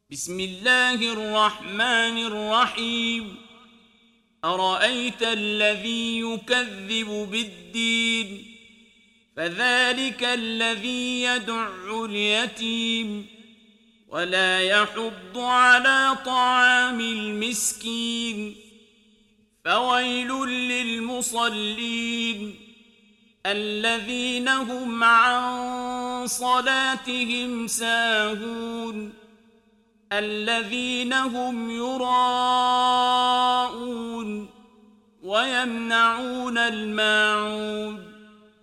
بسم الله الرحمن الرحيم. أرأيت الذي يكذب بالدين فذلك الذي يدع اليتيم ولا يحض على طعام المسكين فويل للمصلين الذين هم عن صلاتهم ساهون الذين هم يراءون ويمنعون الماعون